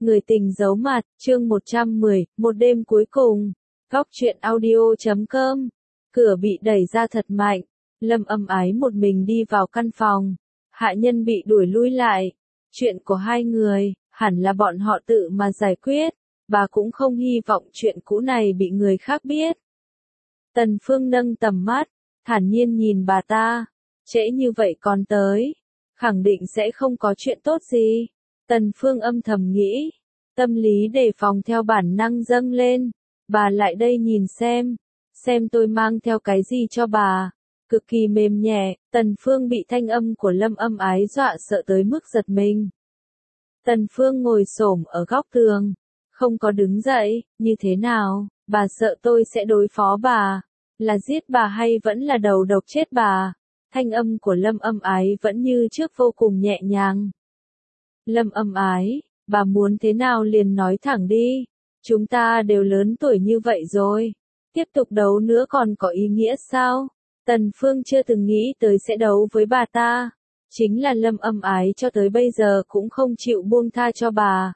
Người tình giấu mặt, chương 110, một đêm cuối cùng. Góc truyện audio.com. Cửa bị đẩy ra thật mạnh. Lâm Âm Ái một mình đi vào căn phòng. Hạ Nhân bị đuổi lui lại. Chuyện của hai người, hẳn là bọn họ tự mà giải quyết. Bà cũng không hy vọng chuyện cũ này bị người khác biết. Tần Phương nâng tầm mắt, thản nhiên nhìn bà ta. Trễ như vậy còn tới. Khẳng định sẽ không có chuyện tốt gì. Tần Phương âm thầm nghĩ. Tâm lý đề phòng theo bản năng dâng lên. Bà lại đây nhìn xem tôi mang theo cái gì cho bà. Cực kỳ mềm nhẹ, Tần Phương bị thanh âm của Lâm Âm Ái dọa sợ tới mức giật mình. Tần Phương ngồi xổm ở góc tường, không có đứng dậy, như thế nào, bà sợ tôi sẽ đối phó bà, là giết bà hay vẫn là đầu độc chết bà. Thanh âm của Lâm Âm Ái vẫn như trước vô cùng nhẹ nhàng. Lâm Âm Ái, bà muốn thế nào liền nói thẳng đi, chúng ta đều lớn tuổi như vậy rồi, tiếp tục đấu nữa còn có ý nghĩa sao? Tần Phương chưa từng nghĩ tới sẽ đấu với bà ta, chính là Lâm Âm Ái cho tới bây giờ cũng không chịu buông tha cho bà.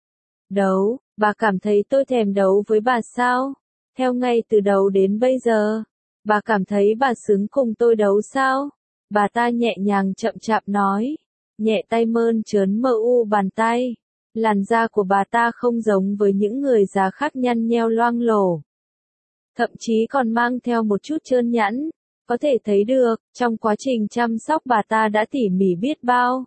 Đấu, bà cảm thấy tôi thèm đấu với bà sao? Theo ngay từ đầu đến bây giờ, bà cảm thấy bà xứng cùng tôi đấu sao? Bà ta nhẹ nhàng chậm chạp nói, nhẹ tay mơn trớn mờ u bàn tay. Làn da của bà ta không giống với những người già khác nhăn nheo loang lổ. Thậm chí còn mang theo một chút trơn nhẵn, có thể thấy được, trong quá trình chăm sóc bà ta đã tỉ mỉ biết bao.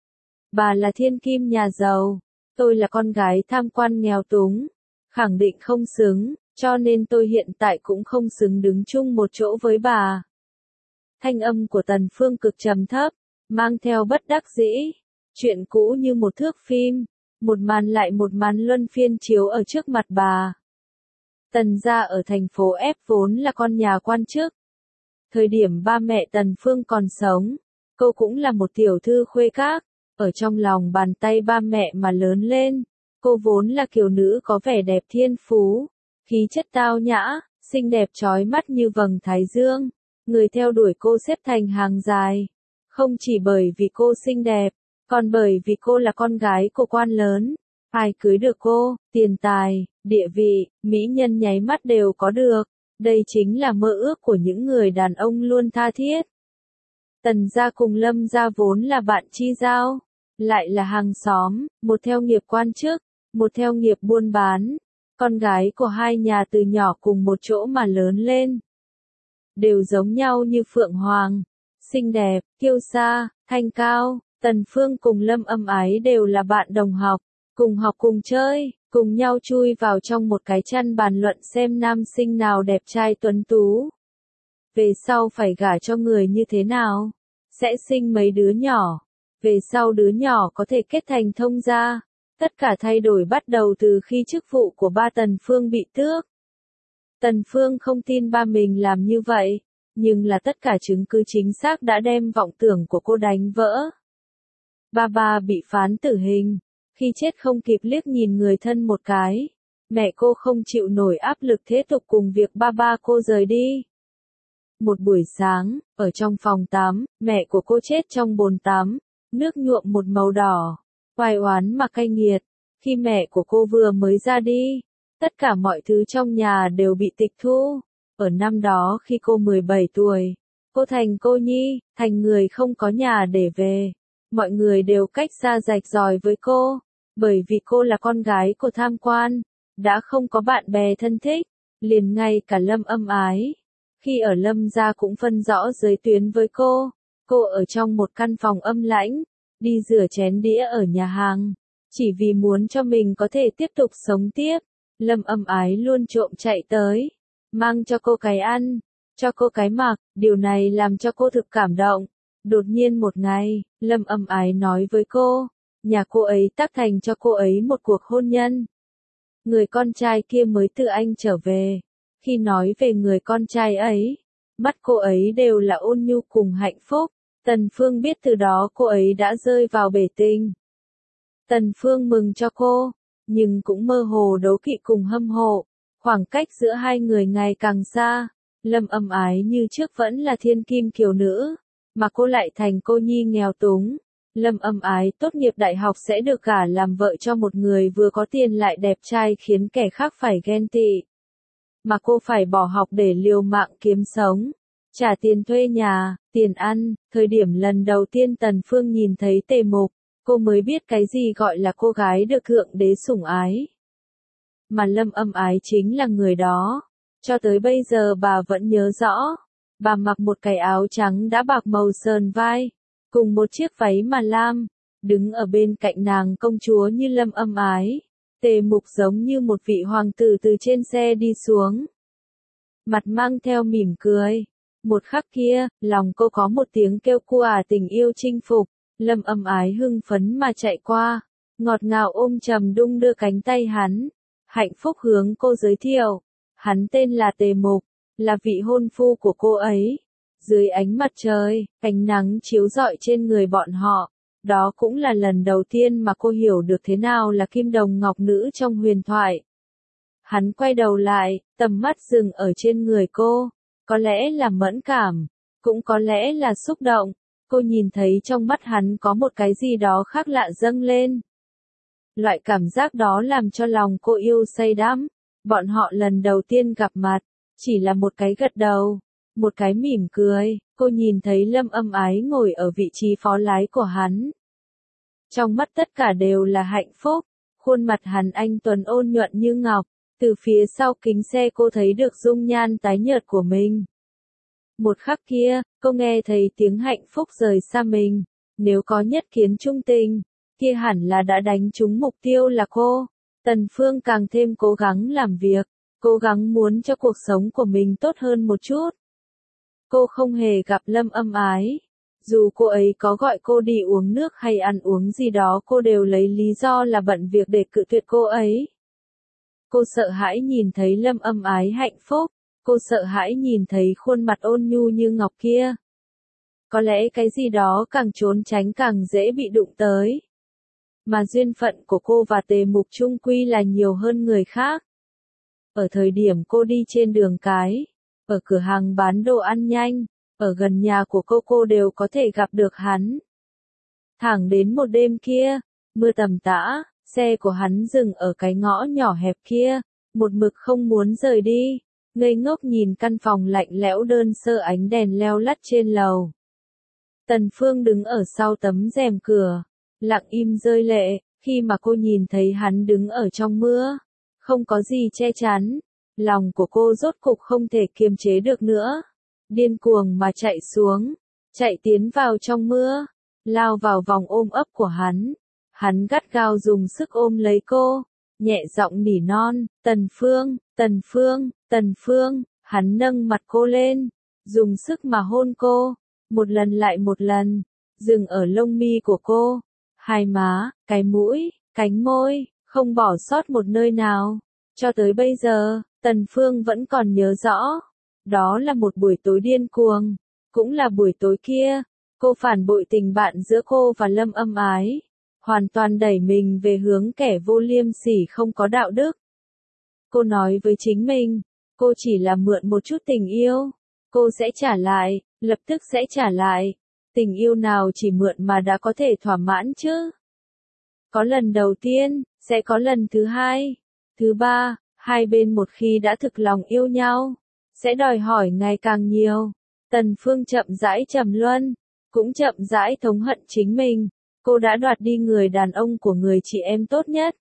Bà là thiên kim nhà giàu, tôi là con gái tham quan nghèo túng, khẳng định không xứng, cho nên tôi hiện tại cũng không xứng đứng chung một chỗ với bà. Thanh âm của Tần Phương cực trầm thấp, mang theo bất đắc dĩ, chuyện cũ như một thước phim. Một màn lại một màn luân phiên chiếu ở trước mặt bà. Tần gia ở thành phố F vốn là con nhà quan chức. Thời điểm ba mẹ Tần Phương còn sống, cô cũng là một tiểu thư khuê các, ở trong lòng bàn tay ba mẹ mà lớn lên. Cô vốn là kiều nữ có vẻ đẹp thiên phú, khí chất tao nhã, xinh đẹp chói mắt như vầng thái dương. Người theo đuổi cô xếp thành hàng dài, không chỉ bởi vì cô xinh đẹp, còn bởi vì cô là con gái của quan lớn, ai cưới được cô, tiền tài, địa vị, mỹ nhân nháy mắt đều có được, đây chính là mơ ước của những người đàn ông luôn tha thiết. Tần gia cùng Lâm gia vốn là bạn chi giao, lại là hàng xóm, một theo nghiệp quan chức, một theo nghiệp buôn bán, con gái của hai nhà từ nhỏ cùng một chỗ mà lớn lên. Đều giống nhau như Phượng Hoàng, xinh đẹp, kiêu sa, thanh cao. Tần Phương cùng Lâm Âm Ái đều là bạn đồng học, cùng chơi, cùng nhau chui vào trong một cái chăn bàn luận xem nam sinh nào đẹp trai tuấn tú. Về sau phải gả cho người như thế nào? Sẽ sinh mấy đứa nhỏ? Về sau đứa nhỏ có thể kết thành thông gia? Tất cả thay đổi bắt đầu từ khi chức vụ của ba Tần Phương bị tước. Tần Phương không tin ba mình làm như vậy, nhưng là tất cả chứng cứ chính xác đã đem vọng tưởng của cô đánh vỡ. Ba bị phán tử hình, khi chết không kịp liếc nhìn người thân một cái. Mẹ cô không chịu nổi áp lực thế tục cùng việc ba cô rời đi. Một buổi sáng, ở trong phòng tắm, mẹ của cô chết trong bồn tắm, nước nhuộm một màu đỏ, oai oán mà cay nghiệt. Khi mẹ của cô vừa mới ra đi, tất cả mọi thứ trong nhà đều bị tịch thu. Ở năm đó khi cô 17 tuổi, cô thành cô nhi, thành người không có nhà để về. Mọi người đều cách xa rạch ròi với cô, bởi vì cô là con gái của tham quan, đã không có bạn bè thân thích, liền ngay cả Lâm Âm Ái. Khi ở Lâm gia cũng phân rõ giới tuyến với cô ở trong một căn phòng âm lãnh, đi rửa chén đĩa ở nhà hàng, chỉ vì muốn cho mình có thể tiếp tục sống tiếp. Lâm Âm Ái luôn trộm chạy tới, mang cho cô cái ăn, cho cô cái mặc, điều này làm cho cô thực cảm động. Đột nhiên một ngày, Lâm Âm Ái nói với cô, nhà cô ấy tác thành cho cô ấy một cuộc hôn nhân. Người con trai kia mới từ Anh trở về. Khi nói về người con trai ấy, mắt cô ấy đều là ôn nhu cùng hạnh phúc. Tần Phương biết từ đó cô ấy đã rơi vào bể tình. Tần Phương mừng cho cô, nhưng cũng mơ hồ đố kỵ cùng hâm mộ. Khoảng cách giữa hai người ngày càng xa. Lâm Âm Ái như trước vẫn là thiên kim kiều nữ, mà cô lại thành cô nhi nghèo túng. Lâm Âm Ái tốt nghiệp đại học sẽ được gả làm vợ cho một người vừa có tiền lại đẹp trai khiến kẻ khác phải ghen tị. Mà cô phải bỏ học để liều mạng kiếm sống, trả tiền thuê nhà, tiền ăn. Thời điểm lần đầu tiên Tần Phương nhìn thấy Tề Mục, cô mới biết cái gì gọi là cô gái được thượng đế sủng ái. Mà Lâm Âm Ái chính là người đó. Cho tới bây giờ bà vẫn nhớ rõ. Bà mặc một cái áo trắng đã bạc màu sờn vai, cùng một chiếc váy mà lam, đứng ở bên cạnh nàng công chúa như Lâm Âm Ái. Tề Mục giống như một vị hoàng tử từ trên xe đi xuống. Mặt mang theo mỉm cười. Một khắc kia, lòng cô có một tiếng kêu cua tình yêu chinh phục. Lâm Âm Ái hưng phấn mà chạy qua, ngọt ngào ôm trầm đung đưa cánh tay hắn. Hạnh phúc hướng cô giới thiệu. Hắn tên là Tề Mục, là vị hôn phu của cô ấy. Dưới ánh mặt trời, ánh nắng chiếu rọi trên người bọn họ. Đó cũng là lần đầu tiên mà cô hiểu được thế nào là kim đồng ngọc nữ trong huyền thoại. Hắn quay đầu lại, tầm mắt dừng ở trên người cô. Có lẽ là mẫn cảm, cũng có lẽ là xúc động. Cô nhìn thấy trong mắt hắn có một cái gì đó khác lạ dâng lên. Loại cảm giác đó làm cho lòng cô yêu say đắm. Bọn họ lần đầu tiên gặp mặt, chỉ là một cái gật đầu, một cái mỉm cười. Cô nhìn thấy Lâm Âm Ái ngồi ở vị trí phó lái của hắn. Trong mắt tất cả đều là hạnh phúc. Khuôn mặt hắn anh tuấn ôn nhuận như ngọc. Từ phía sau kính xe cô thấy được dung nhan tái nhợt của mình. Một khắc kia, cô nghe thấy tiếng hạnh phúc rời xa mình. Nếu có nhất kiến trung tình, kia hẳn là đã đánh trúng mục tiêu là cô. Tần Phương càng thêm cố gắng làm việc, cố gắng muốn cho cuộc sống của mình tốt hơn một chút. Cô không hề gặp Lâm Âm Ái. Dù cô ấy có gọi cô đi uống nước hay ăn uống gì đó cô đều lấy lý do là bận việc để cự tuyệt cô ấy. Cô sợ hãi nhìn thấy Lâm Âm Ái hạnh phúc, cô sợ hãi nhìn thấy khuôn mặt ôn nhu như ngọc kia. Có lẽ cái gì đó càng trốn tránh càng dễ bị đụng tới. Mà duyên phận của cô và Tề Mục chung quy là nhiều hơn người khác. Ở thời điểm cô đi trên đường cái, ở cửa hàng bán đồ ăn nhanh, ở gần nhà của cô đều có thể gặp được hắn. Thẳng đến một đêm kia, mưa tầm tã, xe của hắn dừng ở cái ngõ nhỏ hẹp kia, một mực không muốn rời đi, ngây ngốc nhìn căn phòng lạnh lẽo đơn sơ ánh đèn leo lắt trên lầu. Tần Phương đứng ở sau tấm rèm cửa, lặng im rơi lệ, khi mà cô nhìn thấy hắn đứng ở trong mưa, không có gì che chắn, lòng của cô rốt cục không thể kiềm chế được nữa, điên cuồng mà chạy xuống, chạy tiến vào trong mưa, lao vào vòng ôm ấp của hắn. Hắn gắt gao dùng sức ôm lấy cô, nhẹ giọng nỉ non, Tần Phương, Tần Phương, Tần Phương. Hắn nâng mặt cô lên, dùng sức mà hôn cô, một lần lại một lần, dừng ở lông mi của cô, hai má, cái mũi, cánh môi, không bỏ sót một nơi nào. Cho tới bây giờ, Tần Phương vẫn còn nhớ rõ. Đó là một buổi tối điên cuồng, cũng là buổi tối kia, cô phản bội tình bạn giữa cô và Lâm Âm Ái. Hoàn toàn đẩy mình về hướng kẻ vô liêm sỉ không có đạo đức. Cô nói với chính mình, cô chỉ là mượn một chút tình yêu. Cô sẽ trả lại, lập tức sẽ trả lại. Tình yêu nào chỉ mượn mà đã có thể thỏa mãn chứ? Có lần đầu tiên, sẽ có lần thứ hai, thứ ba, hai bên một khi đã thực lòng yêu nhau, sẽ đòi hỏi ngày càng nhiều. Tần Phương chậm rãi trầm luân, cũng chậm rãi thống hận chính mình. Cô đã đoạt đi người đàn ông của người chị em tốt nhất.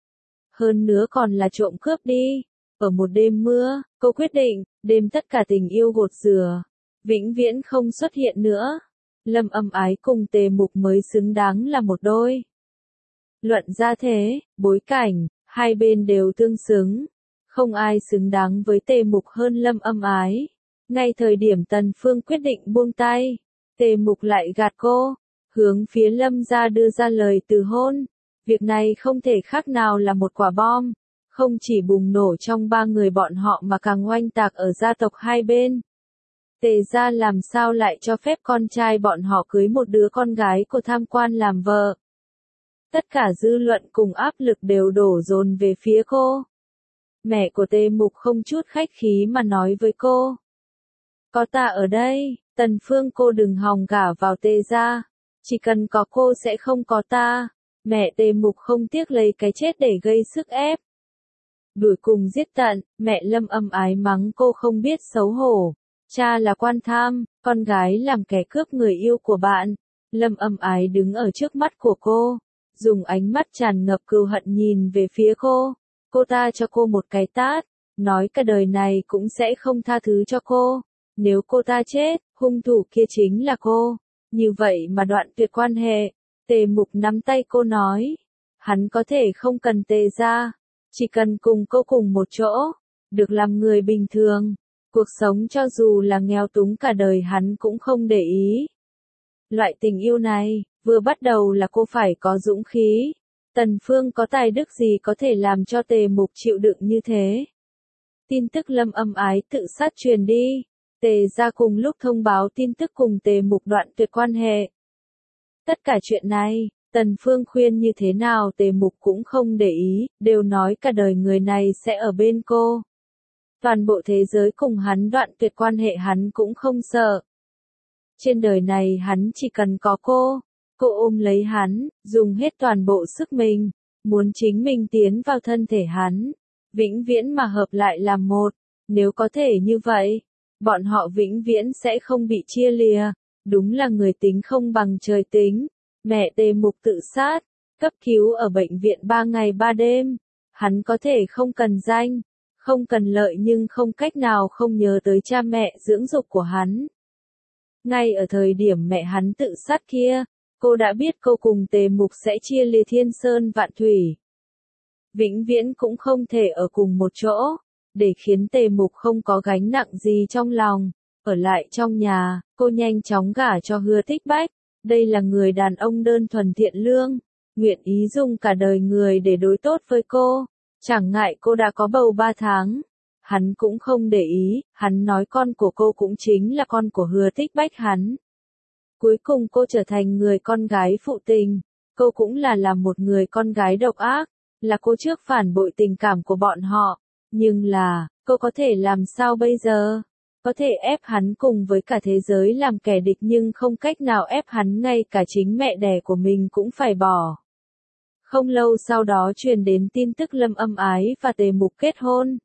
Hơn nữa còn là trộm cướp đi. Ở một đêm mưa, cô quyết định, đem tất cả tình yêu gột rửa, vĩnh viễn không xuất hiện nữa. Lâm Âm Ái cùng Tề Mục mới xứng đáng là một đôi. Luận ra thế, bối cảnh, hai bên đều tương xứng. Không ai xứng đáng với Tề Mục hơn Lâm Âm Ái. Ngay thời điểm Tần Phương quyết định buông tay, Tề Mục lại gạt cô, hướng phía Lâm gia đưa ra lời từ hôn. Việc này không thể khác nào là một quả bom, không chỉ bùng nổ trong ba người bọn họ mà càng oanh tạc ở gia tộc hai bên. Tề gia làm sao lại cho phép con trai bọn họ cưới một đứa con gái của tham quan làm vợ? Tất cả dư luận cùng áp lực đều đổ dồn về phía cô. Mẹ của Tề Mục không chút khách khí mà nói với cô. Có ta ở đây, Tần Phương cô đừng hòng gả vào Tề gia. Chỉ cần có cô sẽ không có ta. Mẹ Tề Mục không tiếc lấy cái chết để gây sức ép. Đuổi cùng giết tận, mẹ Lâm Âm Ái mắng cô không biết xấu hổ. Cha là quan tham, con gái làm kẻ cướp người yêu của bạn. Lâm Âm Ái đứng ở trước mắt của cô, dùng ánh mắt tràn ngập cừu hận nhìn về phía cô. Cô ta cho cô một cái tát, nói cả đời này cũng sẽ không tha thứ cho cô. Nếu cô ta chết, hung thủ kia chính là cô. Như vậy mà đoạn tuyệt quan hệ. Tề Mục nắm tay cô nói, hắn có thể không cần Tề gia, chỉ cần cùng cô cùng một chỗ, được làm người bình thường. Cuộc sống cho dù là nghèo túng cả đời hắn cũng không để ý. Loại tình yêu này, vừa bắt đầu là cô phải có dũng khí. Tần Phương có tài đức gì có thể làm cho Tề Mục chịu đựng như thế? Tin tức Lâm Âm Ái tự sát truyền đi. Tề gia cùng lúc thông báo tin tức cùng Tề Mục đoạn tuyệt quan hệ. Tất cả chuyện này, Tần Phương khuyên như thế nào Tề Mục cũng không để ý, đều nói cả đời người này sẽ ở bên cô. Toàn bộ thế giới cùng hắn đoạn tuyệt quan hệ hắn cũng không sợ. Trên đời này hắn chỉ cần có cô ôm lấy hắn, dùng hết toàn bộ sức mình, muốn chính mình tiến vào thân thể hắn, vĩnh viễn mà hợp lại làm một. Nếu có thể như vậy, bọn họ vĩnh viễn sẽ không bị chia lìa. Đúng là người tính không bằng trời tính. Mẹ Tề Mục tự sát, cấp cứu ở bệnh viện 3 ngày 3 đêm. Hắn có thể không cần danh, không cần lợi nhưng không cách nào không nhớ tới cha mẹ dưỡng dục của hắn. Ngay ở thời điểm mẹ hắn tự sát kia, cô đã biết cô cùng Tề Mục sẽ chia lìa thiên sơn vạn thủy. Vĩnh viễn cũng không thể ở cùng một chỗ, để khiến Tề Mục không có gánh nặng gì trong lòng. Ở lại trong nhà, cô nhanh chóng gả cho Hứa Tích Bách. Đây là người đàn ông đơn thuần thiện lương, nguyện ý dùng cả đời người để đối tốt với cô. Chẳng ngại cô đã có bầu 3 tháng. Hắn cũng không để ý, hắn nói con của cô cũng chính là con của Hứa Tích Bách hắn. Cuối cùng cô trở thành người con gái phụ tình. Cô cũng là một người con gái độc ác, là cô trước phản bội tình cảm của bọn họ. Nhưng là, cô có thể làm sao bây giờ? Có thể ép hắn cùng với cả thế giới làm kẻ địch nhưng không cách nào ép hắn ngay cả chính mẹ đẻ của mình cũng phải bỏ. Không lâu sau đó truyền đến tin tức Lâm Âm Ái và Tề Mục kết hôn.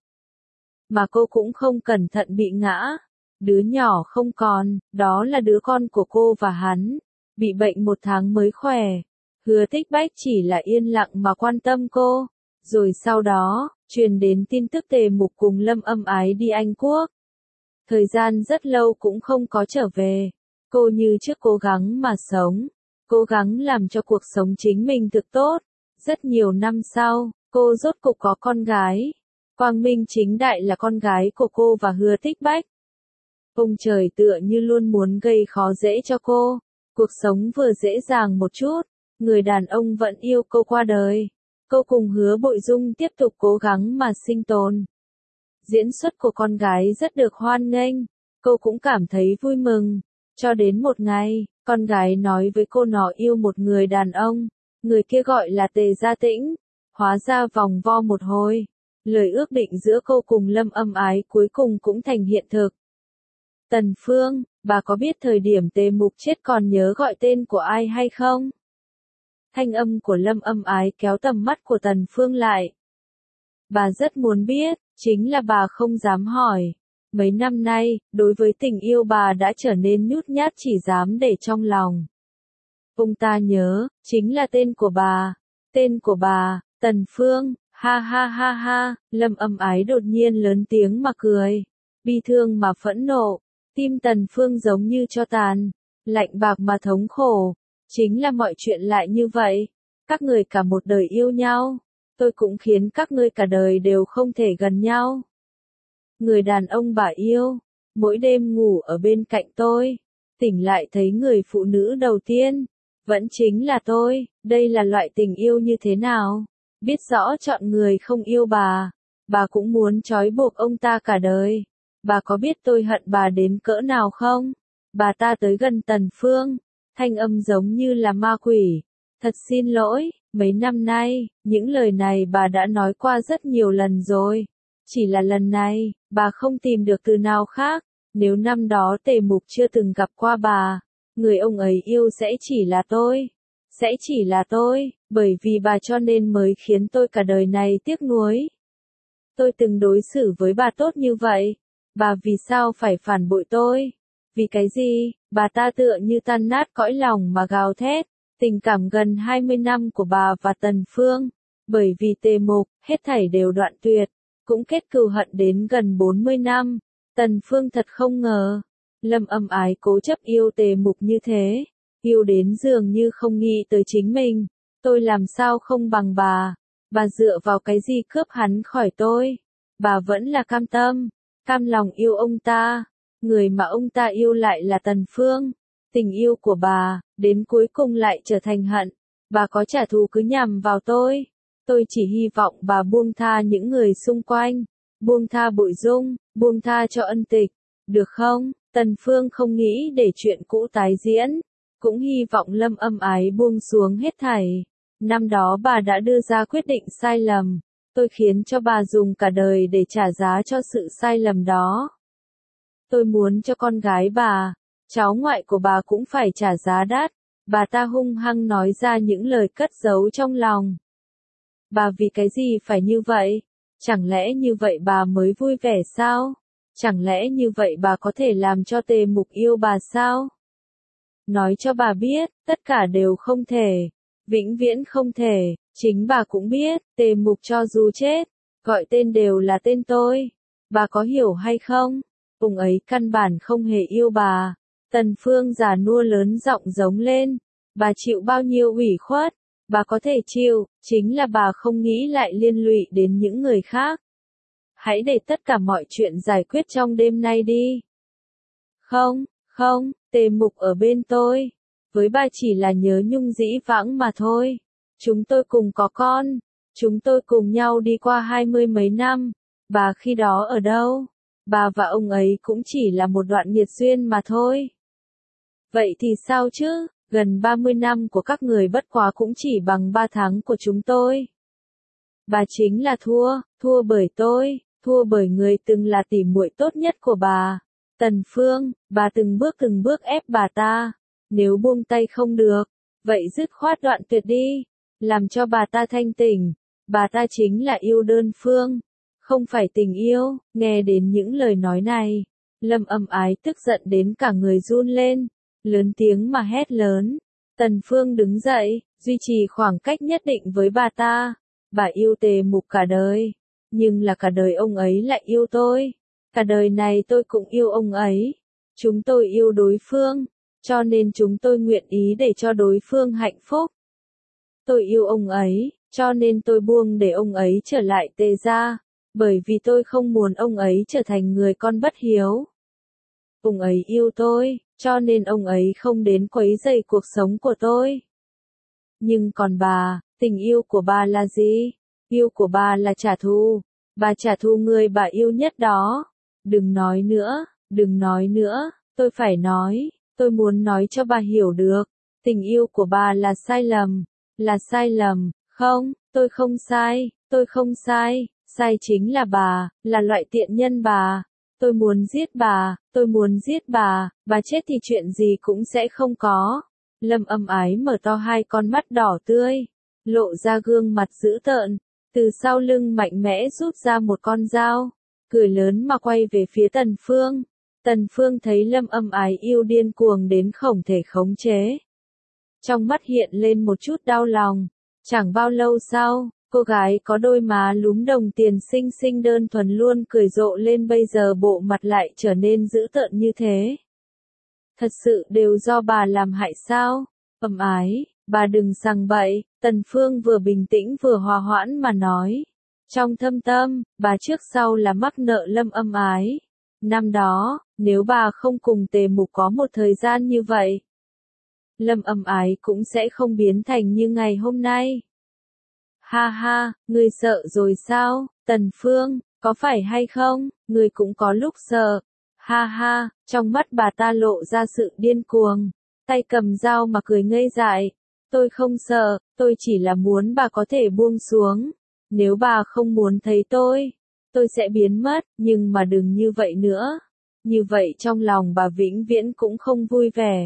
Mà cô cũng không cẩn thận bị ngã. Đứa nhỏ không còn, đó là đứa con của cô và hắn. Bị bệnh 1 tháng mới khỏe. Hứa Tích Bách chỉ là yên lặng mà quan tâm cô. Rồi sau đó, truyền đến tin tức Tề Mục cùng Lâm Âm Ái đi Anh Quốc. Thời gian rất lâu cũng không có trở về. Cô như trước cố gắng mà sống. Cố gắng làm cho cuộc sống chính mình thực tốt. Rất nhiều năm sau, cô rốt cục có con gái. Quang minh chính đại là con gái của cô và Hứa Tích Bách. Ông trời tựa như luôn muốn gây khó dễ cho cô. Cuộc sống vừa dễ dàng một chút, người đàn ông vẫn yêu cô qua đời. Cô cùng Hứa Bội Dung tiếp tục cố gắng mà sinh tồn. Diễn xuất của con gái rất được hoan nghênh, cô cũng cảm thấy vui mừng. Cho đến một ngày, con gái nói với cô nó yêu một người đàn ông, người kia gọi là Tề Gia Tĩnh. Hóa ra vòng vo một hồi, lời ước định giữa cô cùng Lâm Âm Ái cuối cùng cũng thành hiện thực. Tần Phương, bà có biết thời điểm Tề Mục chết còn nhớ gọi tên của ai hay không? Thanh âm của Lâm Âm Ái kéo tầm mắt của Tần Phương lại. Bà rất muốn biết, chính là bà không dám hỏi. Mấy năm nay, đối với tình yêu bà đã trở nên nhút nhát chỉ dám để trong lòng. Ông ta nhớ, chính là tên của bà. Tên của bà, Tần Phương, ha ha ha ha, Lâm Âm Ái đột nhiên lớn tiếng mà cười. Bi thương mà phẫn nộ, tim Tần Phương giống như tro tàn, lạnh bạc mà thống khổ. Chính là mọi chuyện lại như vậy. Các người cả một đời yêu nhau. Tôi cũng khiến các ngươi cả đời đều không thể gần nhau. Người đàn ông bà yêu, mỗi đêm ngủ ở bên cạnh tôi, tỉnh lại thấy người phụ nữ đầu tiên, vẫn chính là tôi. Đây là loại tình yêu như thế nào? Biết rõ chọn người không yêu bà cũng muốn trói buộc ông ta cả đời. Bà có biết tôi hận bà đến cỡ nào không? Bà ta tới gần Tần Phương, thanh âm giống như là ma quỷ. Thật xin lỗi, mấy năm nay, những lời này bà đã nói qua rất nhiều lần rồi. Chỉ là lần này, bà không tìm được từ nào khác. Nếu năm đó Tề Mục chưa từng gặp qua bà, Người ông ấy yêu sẽ chỉ là tôi. Sẽ chỉ là tôi, bởi vì bà cho nên mới khiến tôi cả đời này tiếc nuối. Tôi từng đối xử với bà tốt như vậy. Bà vì sao phải phản bội tôi? Vì cái gì? Bà ta tựa như tan nát cõi lòng mà gào thét. Tình cảm gần 20 năm của bà và Tần Phương. Bởi vì Tề Mục, hết thảy đều đoạn tuyệt. Cũng kết cừu hận đến gần 40 năm. Tần Phương thật không ngờ. Lâm Âm Ái cố chấp yêu Tề Mục như thế. Yêu đến dường như không nghĩ tới chính mình. Tôi làm sao không bằng bà. Bà dựa vào cái gì cướp hắn khỏi tôi? Bà vẫn là cam tâm, cam lòng yêu ông ta. Người mà ông ta yêu lại là Tần Phương. Tình yêu của bà, đến cuối cùng lại trở thành hận. Bà có trả thù cứ nhằm vào tôi. Tôi chỉ hy vọng bà buông tha những người xung quanh. Buông tha Bội Dung, buông tha cho Ân Tịch. Được không? Tần Phương không nghĩ để chuyện cũ tái diễn. Cũng hy vọng Lâm Âm Ái buông xuống hết thảy. Năm đó bà đã đưa ra quyết định sai lầm. Tôi khiến cho bà dùng cả đời để trả giá cho sự sai lầm đó. Tôi muốn cho con gái bà, cháu ngoại của bà cũng phải trả giá đắt. Bà ta hung hăng nói ra những lời cất giấu trong lòng. Bà vì cái gì phải như vậy? Chẳng lẽ như vậy bà mới vui vẻ sao? Chẳng lẽ như vậy bà có thể làm cho Tề Mục yêu bà sao? Nói cho bà biết, tất cả đều không thể. Vĩnh viễn không thể. Chính bà cũng biết, Tề Mục cho dù chết, gọi tên đều là tên tôi. Bà có hiểu hay không? Ông ấy căn bản không hề yêu bà. Tần Phương già nua lớn giọng giống lên. Bà chịu bao nhiêu ủy khuất? Bà có thể chịu, chính là bà không nghĩ lại liên lụy đến những người khác. Hãy để tất cả mọi chuyện giải quyết trong đêm nay đi. Không, không, Tề Mục ở bên tôi. Với bà chỉ là nhớ nhung dĩ vãng mà thôi. Chúng tôi cùng có con. Chúng tôi cùng nhau đi qua 20 mấy năm. Bà khi đó ở đâu? Bà và ông ấy cũng chỉ là một đoạn nghiệt duyên mà thôi. Vậy thì sao chứ? Gần 30 năm của các người bất quá cũng chỉ bằng 3 tháng của chúng tôi. Bà chính là thua bởi tôi, thua bởi người từng là tỉ muội tốt nhất của bà. Tần Phương, bà từng bước ép bà ta. Nếu buông tay không được, vậy dứt khoát đoạn tuyệt đi. Làm cho bà ta thanh tỉnh. Bà ta chính là yêu đơn phương, không phải tình yêu. Nghe đến những lời nói này, Lâm Âm Ái tức giận đến cả người run lên, lớn tiếng mà hét lớn. Tần Phương đứng dậy, duy trì khoảng cách nhất định với bà ta. Bà yêu Tề Mục cả đời, nhưng là cả đời ông ấy lại yêu tôi. Cả đời này tôi cũng yêu ông ấy. Chúng tôi yêu đối phương, cho nên chúng tôi nguyện ý để cho đối phương hạnh phúc. Tôi yêu ông ấy, cho nên tôi buông để ông ấy trở lại Tề gia, bởi vì tôi không muốn ông ấy trở thành người con bất hiếu. Ông ấy yêu tôi, cho nên ông ấy không đến quấy rầy cuộc sống của tôi. Nhưng còn bà, tình yêu của bà là gì? Yêu của bà là trả thù. Bà trả thù người bà yêu nhất đó. Đừng nói nữa, đừng nói nữa, tôi phải nói, tôi muốn nói cho bà hiểu được. Tình yêu của bà là sai lầm, không, tôi không sai, sai chính là bà, là loại tiện nhân bà. Tôi muốn giết bà chết thì chuyện gì cũng sẽ không có. Lâm Âm Ái mở to hai con mắt đỏ tươi, lộ ra gương mặt dữ tợn, từ sau lưng mạnh mẽ rút ra một con dao, cười lớn mà quay về phía Tần Phương. Tần Phương thấy Lâm Âm Ái yêu điên cuồng đến không thể khống chế. Trong mắt hiện lên một chút đau lòng. Chẳng bao lâu sau, cô gái có đôi má lúm đồng tiền xinh xinh đơn thuần luôn cười rộ lên, bây giờ bộ mặt lại trở nên dữ tợn như thế. Thật sự đều do bà làm hại sao? Âm Ái, bà đừng sằng bậy. Tần Phương vừa bình tĩnh vừa hòa hoãn mà nói. Trong thâm tâm, bà trước sau là mắc nợ Lâm Âm Ái. Năm đó, nếu bà không cùng Tề Mục có một thời gian như vậy, Lâm Âm Ái cũng sẽ không biến thành như ngày hôm nay. Ha ha, ngươi sợ rồi sao, Tần Phương, có phải hay không, ngươi cũng có lúc sợ. Ha ha, trong mắt bà ta lộ ra sự điên cuồng, tay cầm dao mà cười ngây dại. Tôi không sợ, tôi chỉ là muốn bà có thể buông xuống. Nếu bà không muốn thấy tôi sẽ biến mất, nhưng mà đừng như vậy nữa. Như vậy trong lòng bà vĩnh viễn cũng không vui vẻ.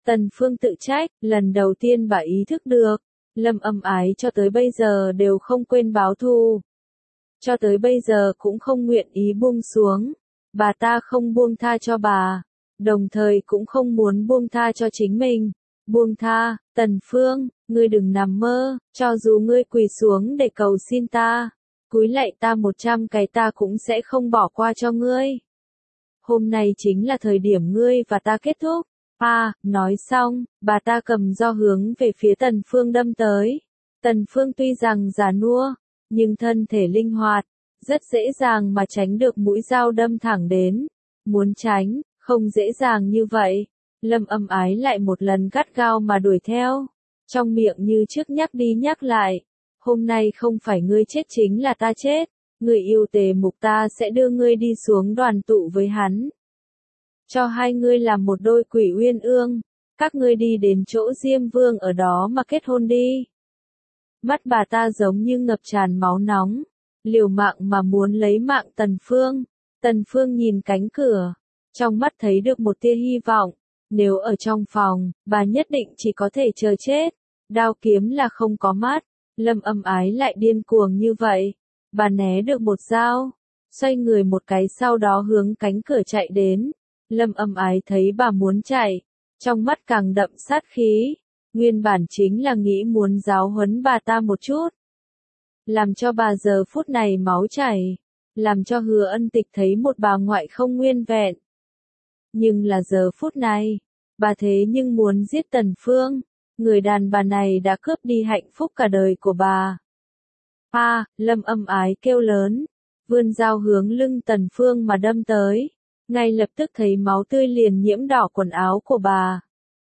Tần Phương tự trách, lần đầu tiên bà ý thức được, Lâm Âm Ái cho tới bây giờ đều không quên báo thù. Cho tới bây giờ cũng không nguyện ý buông xuống. Bà ta không buông tha cho bà, đồng thời cũng không muốn buông tha cho chính mình. Buông tha, Tần Phương, ngươi đừng nằm mơ, cho dù ngươi quỳ xuống để cầu xin ta, cúi lạy ta 100 cái ta cũng sẽ không bỏ qua cho ngươi. Hôm nay chính là thời điểm ngươi và ta kết thúc. Nói xong, bà ta cầm roi hướng về phía Tần Phương đâm tới. Tần Phương tuy rằng già nua, nhưng thân thể linh hoạt, rất dễ dàng mà tránh được mũi dao đâm thẳng đến. Muốn tránh, không dễ dàng như vậy. Lâm Âm Ái lại một lần gắt gao mà đuổi theo. Trong miệng như trước nhắc đi nhắc lại. Hôm nay không phải ngươi chết chính là ta chết. Người yêu Tề Mục ta sẽ đưa ngươi đi xuống đoàn tụ với hắn. Cho hai ngươi làm một đôi quỷ uyên ương. Các ngươi đi đến chỗ Diêm Vương ở đó mà kết hôn đi. Mắt bà ta giống như ngập tràn máu nóng. Liều mạng mà muốn lấy mạng Tần Phương. Tần Phương nhìn cánh cửa. Trong mắt thấy được một tia hy vọng. Nếu ở trong phòng, bà nhất định chỉ có thể chờ chết. Đao kiếm là không có mắt. Lâm Âm Ái lại điên cuồng như vậy. Bà né được một dao. Xoay người một cái sau đó hướng cánh cửa chạy đến. Lâm Âm Ái thấy bà muốn chạy. Trong mắt càng đậm sát khí. Nguyên bản chính là nghĩ muốn giáo huấn bà ta một chút. Làm cho bà giờ phút này máu chảy. Làm cho Hứa Ân Tịch thấy một bà ngoại không nguyên vẹn. Nhưng là giờ phút này, bà thế nhưng muốn giết Tần Phương. Người đàn bà này đã cướp đi hạnh phúc cả đời của bà. Lâm Âm Ái kêu lớn. Vươn dao hướng lưng Tần Phương mà đâm tới. Ngay lập tức thấy máu tươi liền nhiễm đỏ quần áo của bà.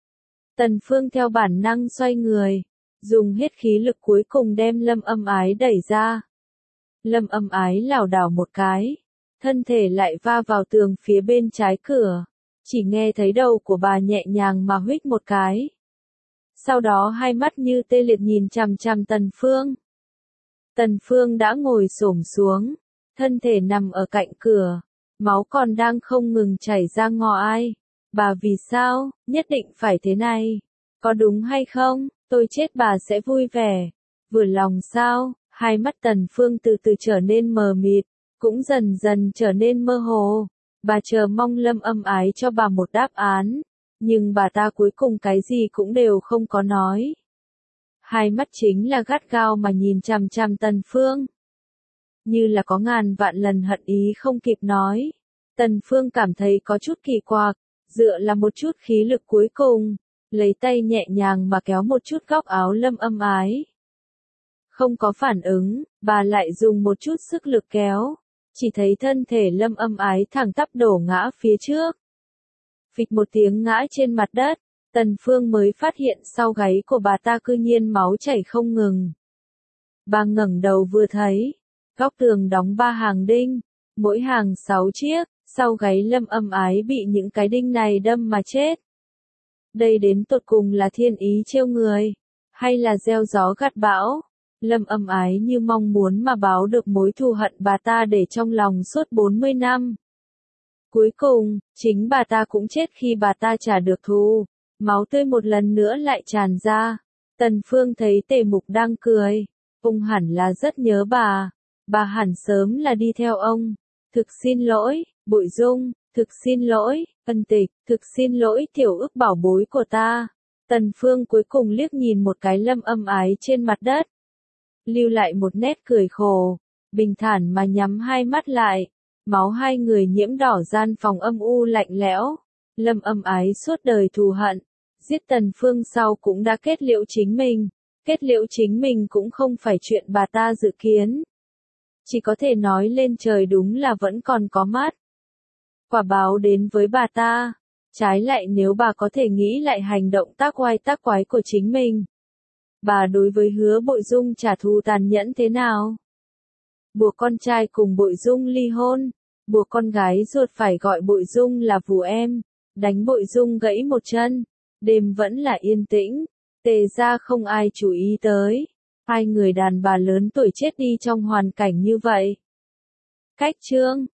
Tần Phương theo bản năng xoay người. Dùng hết khí lực cuối cùng đem Lâm Âm Ái đẩy ra. Lâm Âm Ái lảo đảo một cái. Thân thể lại va vào tường phía bên trái cửa. Chỉ nghe thấy đầu của bà nhẹ nhàng mà huých một cái. Sau đó hai mắt như tê liệt nhìn chằm chằm Tần Phương. Tần Phương đã ngồi xổm xuống. Thân thể nằm ở cạnh cửa. Máu còn đang không ngừng chảy ra ngò ai. Bà vì sao, nhất định phải thế này? Có đúng hay không, tôi chết bà sẽ vui vẻ. Vừa lòng sao, hai mắt Tần Phương từ từ trở nên mờ mịt, cũng dần dần trở nên mơ hồ. Bà chờ mong Lâm Âm Ái cho bà một đáp án. Nhưng bà ta cuối cùng cái gì cũng đều không có nói. Hai mắt chính là gắt gao mà nhìn chằm chằm Tần Phương. Như là có ngàn vạn lần hận ý không kịp nói. Tần Phương cảm thấy có chút kỳ quặc, dựa là một chút khí lực cuối cùng, lấy tay nhẹ nhàng mà kéo một chút góc áo Lâm Âm Ái. Không có phản ứng, bà lại dùng một chút sức lực kéo, chỉ thấy thân thể Lâm Âm Ái thẳng tắp đổ ngã phía trước. Phịch một tiếng ngã trên mặt đất, Tần Phương mới phát hiện sau gáy của bà ta cư nhiên máu chảy không ngừng. Bà ngẩng đầu vừa thấy, góc tường đóng 3 hàng đinh, mỗi hàng 6 chiếc, sau gáy Lâm Âm Ái bị những cái đinh này đâm mà chết. Đây đến tột cùng là thiên ý trêu người, hay là gieo gió gặt bão? Lâm Âm Ái như mong muốn mà báo được mối thù hận bà ta để trong lòng suốt 40 năm. Cuối cùng, chính bà ta cũng chết khi bà ta trả được thù. Máu tươi một lần nữa lại tràn ra. Tần Phương thấy Tề Mục đang cười. Ông hẳn là rất nhớ bà. Bà hẳn sớm là đi theo ông. Thực xin lỗi, Bội Dung. Thực xin lỗi, Ân Tịch. Thực xin lỗi tiểu ức bảo bối của ta. Tần Phương cuối cùng liếc nhìn một cái Lâm Âm Ái trên mặt đất. Lưu lại một nét cười khổ. Bình thản mà nhắm hai mắt lại. Máu hai người nhiễm đỏ gian phòng âm u lạnh lẽo. Lâm Âm Ái suốt đời thù hận. Giết Tần Phương sau cũng đã kết liễu chính mình. Kết liễu chính mình cũng không phải chuyện bà ta dự kiến. Chỉ có thể nói lên trời đúng là vẫn còn có mắt. Quả báo đến với bà ta. Trái lại nếu bà có thể nghĩ lại hành động tác oai tác quái của chính mình. Bà đối với Hứa Bội Dung trả thù tàn nhẫn thế nào? Buộc con trai cùng Bội Dung ly hôn. Buộc con gái ruột phải gọi Bội Dung là vú em. Đánh Bội Dung gãy một chân. Đêm vẫn là yên tĩnh. Tề ra không ai chú ý tới. Hai người đàn bà lớn tuổi chết đi trong hoàn cảnh như vậy. Cách chương